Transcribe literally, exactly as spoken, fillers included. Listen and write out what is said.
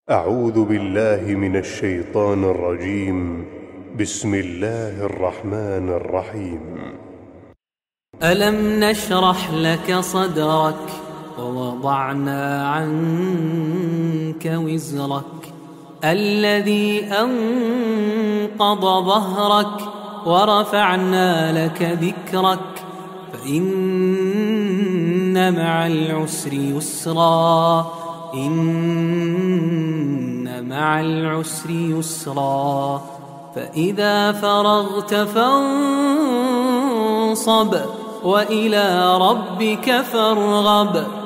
أعوذ بالله من الشيطان الرجيم. بسم الله الرحمن الرحيم. ألم نشرح لك صدرك ووضعنا عنك وزرك الذي أنقض ظهرك ورفعنا لك ذكرك فإن مع العسر يسرا إن مع العسر يسرا فإذا فرغت فانصب وإلى ربك فارغب.